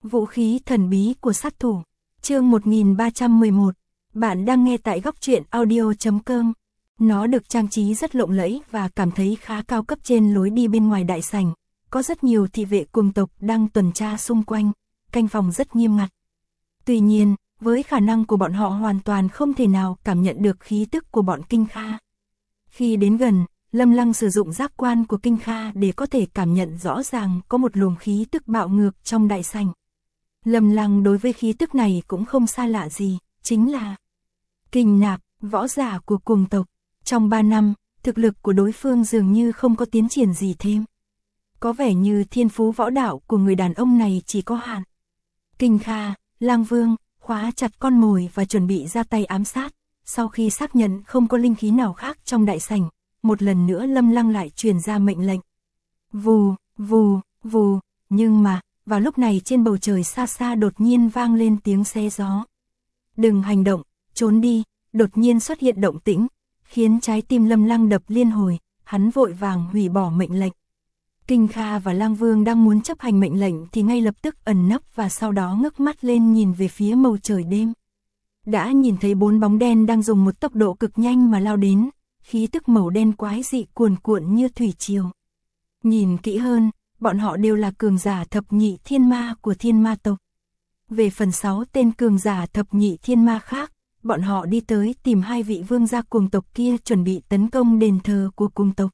Vũ khí thần bí của sát thủ. Chương 1311. Bạn đang nghe tại góc truyện audio.com. Nó được trang trí rất lộng lẫy và cảm thấy khá cao cấp. Trên lối đi bên ngoài đại sảnh, có rất nhiều thị vệ cuồng tộc đang tuần tra xung quanh, canh phòng rất nghiêm ngặt. Tuy nhiên, với khả năng của bọn họ hoàn toàn không thể nào cảm nhận được khí tức của bọn Kinh Kha. Khi đến gần, Lâm Lăng sử dụng giác quan của Kinh Kha để có thể cảm nhận rõ ràng có một luồng khí tức bạo ngược trong đại sảnh. Lâm Lăng đối với khí tức này cũng không xa lạ gì, chính là Kình Nạp, võ giả của cuồng tộc. Trong 3 năm, thực lực của đối phương dường như không có tiến triển gì thêm. Có vẻ như thiên phú võ đạo của người đàn ông này chỉ có hạn. Kinh Kha, Lang Vương, khóa chặt con mồi và chuẩn bị ra tay ám sát. Sau khi xác nhận không có linh khí nào khác trong đại sảnh, một lần nữa Lâm Lăng lại truyền ra mệnh lệnh. Vù, vù, vù, nhưng mà, vào lúc này trên bầu trời xa xa đột nhiên vang lên tiếng xé gió. Đừng hành động, trốn đi, đột nhiên xuất hiện động tĩnh, khiến trái tim Lâm Lăng đập liên hồi, hắn vội vàng hủy bỏ mệnh lệnh. Kinh Kha và Lang Vương đang muốn chấp hành mệnh lệnh thì ngay lập tức ẩn nấp và sau đó ngước mắt lên nhìn về phía bầu trời đêm. Đã nhìn thấy 4 bóng đen đang dùng một tốc độ cực nhanh mà lao đến, khí tức màu đen quái dị cuồn cuộn như thủy triều. Nhìn kỹ hơn, bọn họ đều là cường giả thập nhị thiên ma của thiên ma tộc. Về phần 6 tên cường giả thập nhị thiên ma khác, bọn họ đi tới tìm 2 vị vương gia cuồng tộc kia chuẩn bị tấn công đền thờ của cuồng tộc.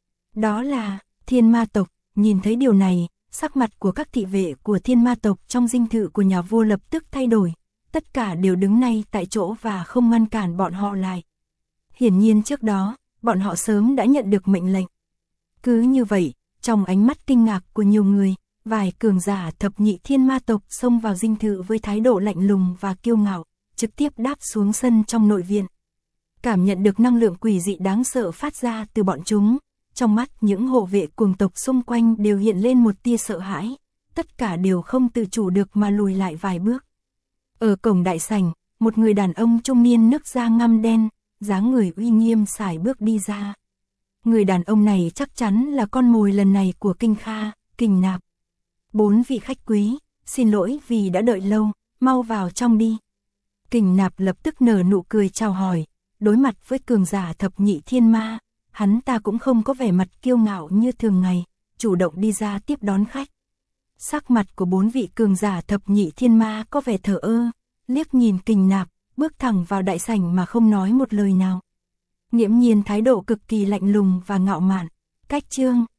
Đó là thiên ma tộc. Nhìn thấy điều này, sắc mặt của các thị vệ của thiên ma tộc trong dinh thự của nhà vua lập tức thay đổi. Tất cả đều đứng ngay tại chỗ và không ngăn cản bọn họ lại. Hiển nhiên trước đó, bọn họ sớm đã nhận được mệnh lệnh. Cứ như vậy, trong ánh mắt kinh ngạc của nhiều người, vài cường giả thập nhị thiên ma tộc xông vào dinh thự với thái độ lạnh lùng và kiêu ngạo, trực tiếp đáp xuống sân trong nội viện. Cảm nhận được năng lượng quỷ dị đáng sợ phát ra từ bọn chúng, trong mắt những hộ vệ cuồng tộc xung quanh đều hiện lên một tia sợ hãi, tất cả đều không tự chủ được mà lùi lại vài bước. Ở cổng đại sảnh, một người đàn ông trung niên nước da ngăm đen, dáng người uy nghiêm sải bước đi ra. Người đàn ông này chắc chắn là con mồi lần này của Kinh Kha, Kình Nạp. 4 vị khách quý, xin lỗi vì đã đợi lâu, mau vào trong đi. Kình Nạp lập tức nở nụ cười chào hỏi, đối mặt với cường giả thập nhị thiên ma, hắn ta cũng không có vẻ mặt kiêu ngạo như thường ngày, chủ động đi ra tiếp đón khách. Sắc mặt của 4 vị cường giả thập nhị thiên ma có vẻ thờ ơ, liếc nhìn Kình Nạp, bước thẳng vào đại sảnh mà không nói một lời nào. Nghiễm nhiên thái độ cực kỳ lạnh lùng và ngạo mạn. Cách Chương,